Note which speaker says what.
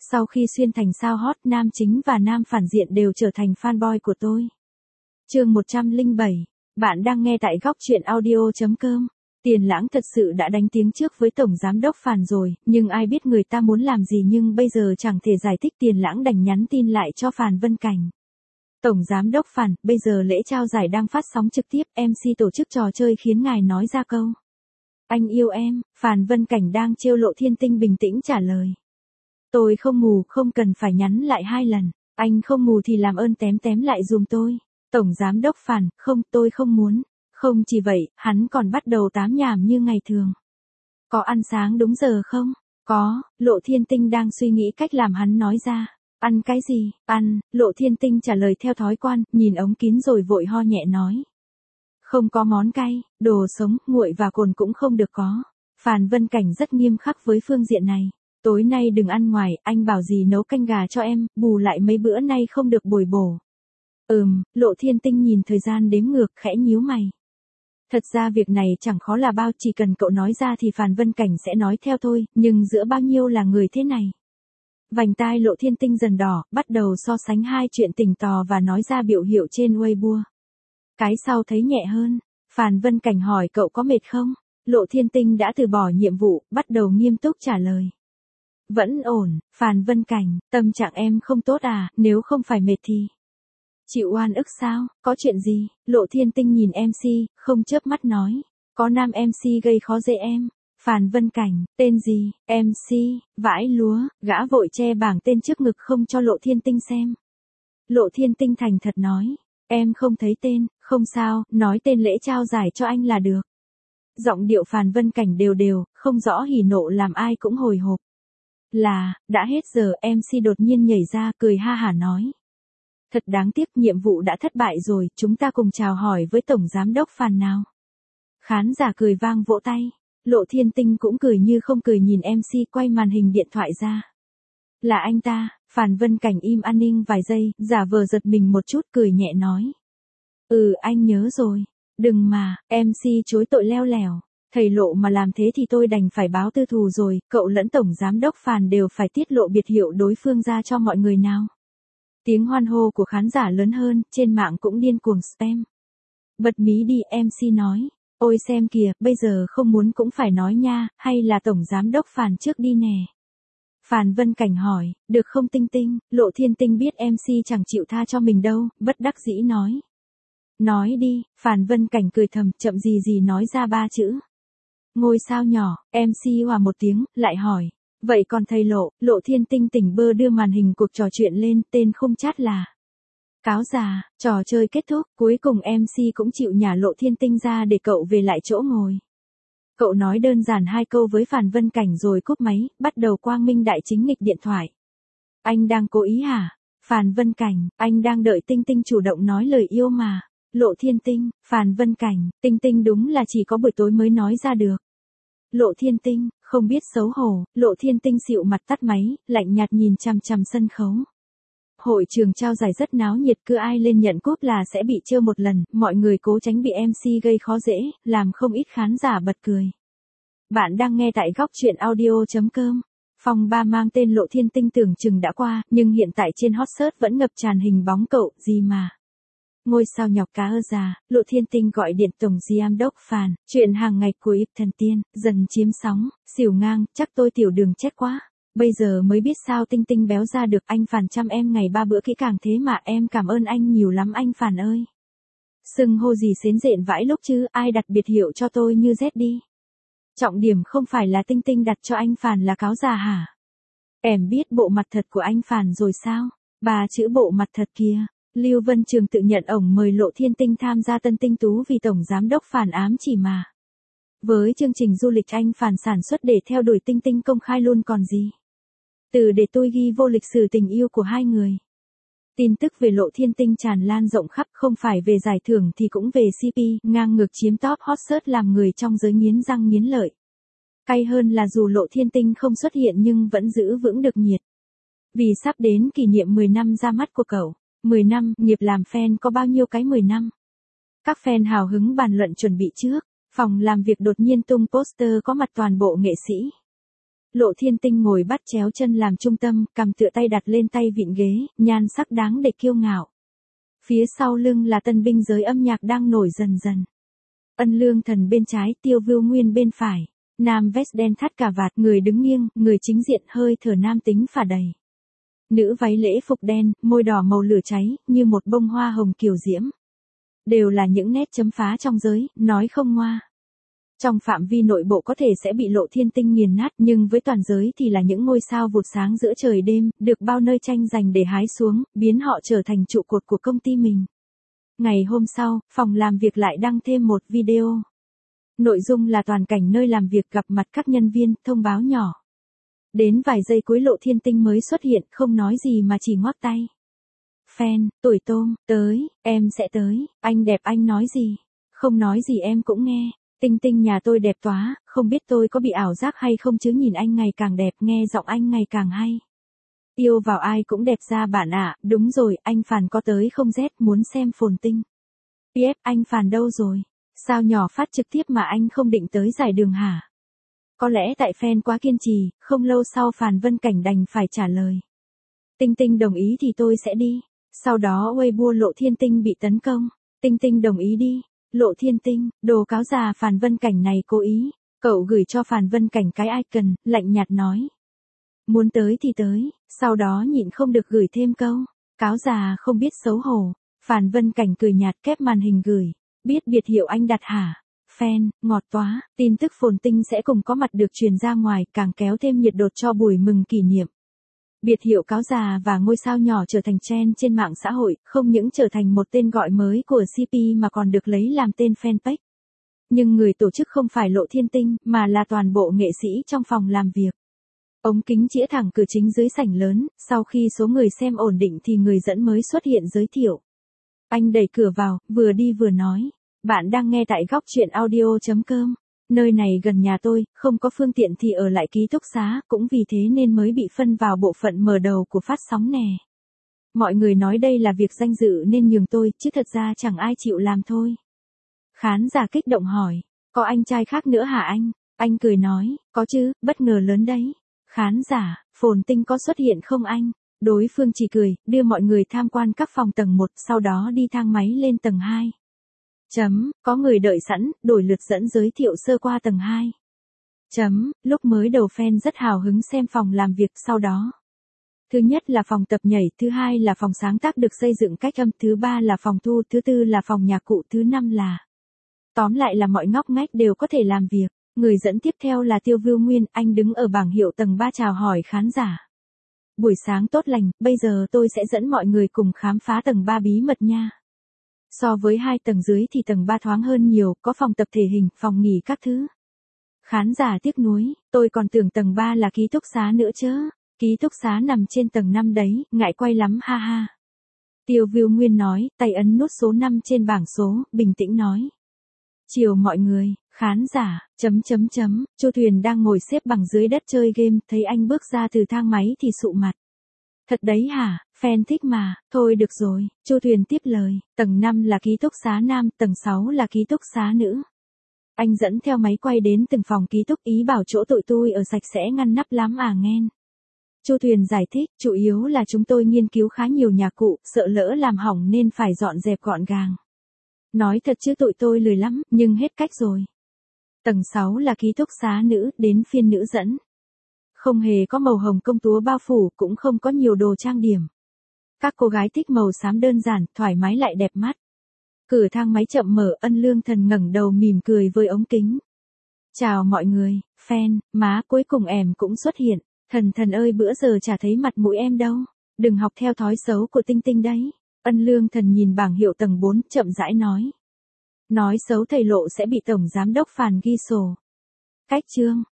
Speaker 1: Sau khi xuyên thành sao hot, nam chính và nam phản diện đều trở thành fanboy của tôi. Chương 107. Bạn đang nghe tại góc truyện audio.com. Tiền Lãng thật sự đã đánh tiếng trước với Tổng Giám đốc Phàn rồi, nhưng ai biết người ta muốn làm gì, nhưng bây giờ chẳng thể giải thích. Tiền Lãng đành nhắn tin lại cho Phàn Vân Cảnh. Tổng Giám đốc Phàn, bây giờ lễ trao giải đang phát sóng trực tiếp, MC tổ chức trò chơi khiến ngài nói ra câu "Anh yêu em." Phàn Vân Cảnh đang trêu Lộ Thiên Tinh bình tĩnh trả lời: "Tôi không mù, không cần phải nhắn lại 2 lần. Anh không mù thì làm ơn tém lại giùm tôi." Tổng Giám đốc Phàn: "Không, tôi không muốn." Không chỉ vậy, hắn còn bắt đầu tám nhảm như ngày thường. "Có ăn sáng đúng giờ không?" "Có." Lộ Thiên Tinh đang suy nghĩ cách làm hắn nói ra. "Ăn cái gì?" "Ăn." Lộ Thiên Tinh trả lời theo thói quen, nhìn ống kính rồi vội ho nhẹ nói: "Không có món cay, đồ sống, nguội và cồn cũng không được có." Phàn Vân Cảnh rất nghiêm khắc với phương diện này. "Tối nay đừng ăn ngoài, anh bảo gì nấu canh gà cho em, bù lại mấy bữa nay không được bồi bổ." Lộ Thiên Tinh nhìn thời gian đếm ngược, khẽ nhíu mày. Thật ra việc này chẳng khó là bao, chỉ cần cậu nói ra thì Phàn Vân Cảnh sẽ nói theo thôi, nhưng giữa bao nhiêu là người thế này. Vành tai Lộ Thiên Tinh dần đỏ, bắt đầu so sánh hai chuyện tình tò và nói ra biểu hiệu trên Weibo. Cái sau thấy nhẹ hơn. Phàn Vân Cảnh hỏi: "Cậu có mệt không?" Lộ Thiên Tinh đã từ bỏ nhiệm vụ, bắt đầu nghiêm túc trả lời: "Vẫn ổn." Phàn Vân Cảnh: "Tâm trạng em không tốt à, nếu không phải mệt thì chịu oan ức sao, có chuyện gì?" Lộ Thiên Tinh nhìn MC, không chớp mắt nói: "Có nam MC gây khó dễ em." Phàn Vân Cảnh: "Tên gì?" MC: "Vãi lúa." Gã vội che bảng tên trước ngực không cho Lộ Thiên Tinh xem. Lộ Thiên Tinh thành thật nói: "Em không thấy tên." "Không sao, nói tên lễ trao giải cho anh là được." Giọng điệu Phàn Vân Cảnh đều đều, không rõ hỉ nộ làm ai cũng hồi hộp. Đã hết giờ, MC đột nhiên nhảy ra, cười ha hả nói: "Thật đáng tiếc, nhiệm vụ đã thất bại rồi, chúng ta cùng chào hỏi với Tổng Giám đốc Phàn nào." Khán giả cười vang vỗ tay. Lộ Thiên Tinh cũng cười như không cười nhìn MC quay màn hình điện thoại ra. "Là anh ta." Phàn Vân Cảnh im an ninh vài giây, giả vờ giật mình một chút, cười nhẹ nói: Anh nhớ rồi." "Đừng mà." MC chối tội leo lẻo. "Thầy Lộ mà làm thế thì tôi đành phải báo tư thù rồi, cậu lẫn Tổng Giám đốc Phàn đều phải tiết lộ biệt hiệu đối phương ra cho mọi người nào." Tiếng hoan hô của khán giả lớn hơn, trên mạng cũng điên cuồng spam. "Bật mí đi." MC nói. "Ôi xem kìa, bây giờ không muốn cũng phải nói nha, hay là Tổng Giám đốc Phàn trước đi nè." Phàn Vân Cảnh hỏi: "Được không Tinh Tinh?" Lộ Thiên Tinh biết MC chẳng chịu tha cho mình đâu, bất đắc dĩ nói: "Nói đi." Phàn Vân Cảnh cười thầm, chậm gì nói ra 3 chữ: "Ngôi sao nhỏ." MC hòa một tiếng, lại hỏi: "Vậy còn thầy Lộ?" Lộ Thiên Tinh tỉnh bơ đưa màn hình cuộc trò chuyện lên, tên khung chat là Cáo Già. Trò chơi kết thúc, cuối cùng MC cũng chịu nhả Lộ Thiên Tinh ra để cậu về lại chỗ ngồi. Cậu nói đơn giản 2 câu với Phàn Vân Cảnh rồi cúp máy, bắt đầu quang minh đại chính nghịch điện thoại. "Anh đang cố ý hả?" Phàn Vân Cảnh: "Anh đang đợi Tinh Tinh chủ động nói lời yêu mà." Lộ Thiên Tinh: Phàn Vân Cảnh: "Tinh Tinh đúng là chỉ có buổi tối mới nói ra được." Lộ Thiên Tinh: "Không biết xấu hổ." Lộ Thiên Tinh xịu mặt tắt máy, lạnh nhạt nhìn chằm chằm sân khấu. Hội trường trao giải rất náo nhiệt, cứ ai lên nhận cúp là sẽ bị trêu một lần, mọi người cố tránh bị MC gây khó dễ, làm không ít khán giả bật cười. Bạn đang nghe tại góc truyện audio.com. Phòng 3 mang tên Lộ Thiên Tinh tưởng chừng đã qua, nhưng hiện tại trên hot search vẫn ngập tràn hình bóng cậu, gì mà. Ngôi sao nhọc cá ơ già, Lộ Thiên Tinh gọi điện Tổng Giám đốc Phàn, chuyện hàng ngày của Yves Thần Tiên, dần chiếm sóng, xỉu ngang, chắc tôi tiểu đường chết quá. Bây giờ mới biết sao Tinh Tinh béo ra được, anh Phàn chăm em ngày 3 bữa kỹ càng thế mà, em cảm ơn anh nhiều lắm anh Phàn ơi. Xưng hô gì xến rện vãi lúc chứ, ai đặt biệt hiệu cho tôi như Z đi. Trọng điểm không phải là Tinh Tinh đặt cho anh Phàn là Cáo Già hả? Em biết bộ mặt thật của anh Phàn rồi sao? 3 chữ bộ mặt thật kia. Lưu Vân Trường tự nhận ổng mời Lộ Thiên Tinh tham gia Tân Tinh Tú vì Tổng Giám đốc Phàn ám chỉ mà. Với chương trình du lịch anh Phàn sản xuất để theo đuổi Tinh Tinh công khai luôn còn gì. Từ để tôi ghi vô lịch sử tình yêu của hai người. Tin tức về Lộ Thiên Tinh tràn lan rộng khắp, không phải về giải thưởng thì cũng về CP, ngang ngược chiếm top hot search làm người trong giới nghiến răng nghiến lợi. Cay hơn là dù Lộ Thiên Tinh không xuất hiện nhưng vẫn giữ vững được nhiệt. Vì sắp đến kỷ niệm 10 năm ra mắt của cậu. 10 năm, nghiệp làm fan có bao nhiêu cái 10 năm. Các fan hào hứng bàn luận chuẩn bị trước. Phòng làm việc đột nhiên tung poster có mặt toàn bộ nghệ sĩ. Lộ Thiên Tinh ngồi bắt chéo chân làm trung tâm, cầm tựa tay đặt lên tay vịn ghế, nhan sắc đáng để kiêu ngạo. Phía sau lưng là tân binh giới âm nhạc đang nổi dần dần. Ân Lương Thần bên trái, Tiêu Vưu Nguyên bên phải. Nam vest đen thắt cà vạt, người đứng nghiêng, người chính diện hơi thở nam tính phả đầy. Nữ váy lễ phục đen, môi đỏ màu lửa cháy, như một bông hoa hồng kiều diễm. Đều là những nét chấm phá trong giới, nói không ngoa. Trong phạm vi nội bộ có thể sẽ bị Lộ Thiên Tinh nghiền nát, nhưng với toàn giới thì là những ngôi sao vụt sáng giữa trời đêm, được bao nơi tranh giành để hái xuống, biến họ trở thành trụ cột của công ty mình. Ngày hôm sau, phòng làm việc lại đăng thêm một video. Nội dung là toàn cảnh nơi làm việc, gặp mặt các nhân viên, thông báo nhỏ. Đến vài giây cuối Lộ Thiên Tinh mới xuất hiện, không nói gì mà chỉ ngoắc tay. Fan, tuổi tôm, tới, em sẽ tới, anh đẹp anh nói gì? Không nói gì em cũng nghe. Tinh Tinh nhà tôi đẹp quá, không biết tôi có bị ảo giác hay không chứ nhìn anh ngày càng đẹp, nghe giọng anh ngày càng hay. Yêu vào ai cũng đẹp ra bạn ạ, đúng rồi, anh Phàn có tới không Z, muốn xem Phồn Tinh. PF, anh Phàn đâu rồi? Sao nhỏ phát trực tiếp mà anh không định tới giải đường hả? Có lẽ tại fan quá kiên trì, không lâu sau Phàn Vân Cảnh đành phải trả lời. Tinh Tinh đồng ý thì tôi sẽ đi. Sau đó Weibo Lộ Thiên Tinh bị tấn công. Tinh Tinh đồng ý đi. Lộ Thiên Tinh, đồ cáo già Phàn Vân Cảnh này cố ý. Cậu gửi cho Phàn Vân Cảnh cái icon, lạnh nhạt nói. Muốn tới thì tới, sau đó nhịn không được gửi thêm câu. Cáo già không biết xấu hổ. Phàn Vân Cảnh cười nhạt kép màn hình gửi. Biết biệt hiệu anh đặt hả? Fan, ngọt quá, tin tức Phồn Tinh sẽ cùng có mặt được truyền ra ngoài, càng kéo thêm nhiệt độ cho buổi mừng kỷ niệm. Biệt hiệu cáo già và ngôi sao nhỏ trở thành trend trên mạng xã hội, không những trở thành một tên gọi mới của CP mà còn được lấy làm tên fanpage. Nhưng người tổ chức không phải Lộ Thiên Tinh, mà là toàn bộ nghệ sĩ trong phòng làm việc. Ống kính chĩa thẳng cửa chính dưới sảnh lớn, sau khi số người xem ổn định thì người dẫn mới xuất hiện giới thiệu. Anh đẩy cửa vào, vừa đi vừa nói. Bạn đang nghe tại góc truyện audio.com. Nơi này gần nhà tôi, không có phương tiện thì ở lại ký túc xá, cũng vì thế nên mới bị phân vào bộ phận mở đầu của phát sóng nè. Mọi người nói đây là việc danh dự nên nhường tôi, chứ thật ra chẳng ai chịu làm thôi. Khán giả kích động hỏi, có anh trai khác nữa hả anh? Anh cười nói, có chứ, bất ngờ lớn đấy. Khán giả, Phồn Tinh có xuất hiện không anh? Đối phương chỉ cười, đưa mọi người tham quan các phòng tầng 1, sau đó đi thang máy lên tầng 2. Có người đợi sẵn, đổi lượt dẫn giới thiệu sơ qua tầng 2. Lúc mới đầu fan rất hào hứng xem phòng làm việc, sau đó. Thứ nhất là phòng tập nhảy, thứ hai là phòng sáng tác được xây dựng cách âm, thứ ba là phòng thu, thứ tư là phòng nhạc cụ, thứ năm là. Tóm lại là mọi ngóc ngách đều có thể làm việc. Người dẫn tiếp theo là Tiêu Vưu Nguyên, anh đứng ở bảng hiệu tầng 3 chào hỏi khán giả. Buổi sáng tốt lành, bây giờ tôi sẽ dẫn mọi người cùng khám phá tầng 3 bí mật nha. So với 2 tầng dưới thì tầng 3 thoáng hơn nhiều, có phòng tập thể hình, phòng nghỉ các thứ. Khán giả tiếc nuối, tôi còn tưởng tầng 3 là ký túc xá nữa chứ. Ký túc xá nằm trên tầng 5 đấy, ngại quay lắm ha ha. Tiêu Vưu Nguyên nói, tay ấn nút số 5 trên bảng số, bình tĩnh nói. Chiều mọi người, khán giả, Chu Thuyền đang ngồi xếp bằng dưới đất chơi game, thấy anh bước ra từ thang máy thì sụ mặt. Thật đấy hả, fan thích mà, thôi được rồi, Chu Thuyền tiếp lời, tầng 5 là ký túc xá nam, tầng 6 là ký túc xá nữ. Anh dẫn theo máy quay đến từng phòng ký túc, ý bảo chỗ tụi tôi ở sạch sẽ ngăn nắp lắm à nghen. Chu Thuyền giải thích, chủ yếu là chúng tôi nghiên cứu khá nhiều nhà cụ, sợ lỡ làm hỏng nên phải dọn dẹp gọn gàng. Nói thật chứ tụi tôi lười lắm, nhưng hết cách rồi. Tầng 6 là ký túc xá nữ, đến phiên nữ dẫn. Không hề có màu hồng công chúa bao phủ, cũng không có nhiều đồ trang điểm. Các cô gái thích màu xám đơn giản, thoải mái lại đẹp mắt. Cửa thang máy chậm mở, Ân Lương Thần ngẩng đầu mỉm cười với ống kính. Chào mọi người, fan, má cuối cùng em cũng xuất hiện. Thần ơi bữa giờ chả thấy mặt mũi em đâu. Đừng học theo thói xấu của Tinh Tinh đấy. Ân Lương Thần nhìn bảng hiệu tầng 4, chậm rãi nói. Nói xấu thầy Lộ sẽ bị Tổng Giám đốc Phàn ghi sổ. Cách chương.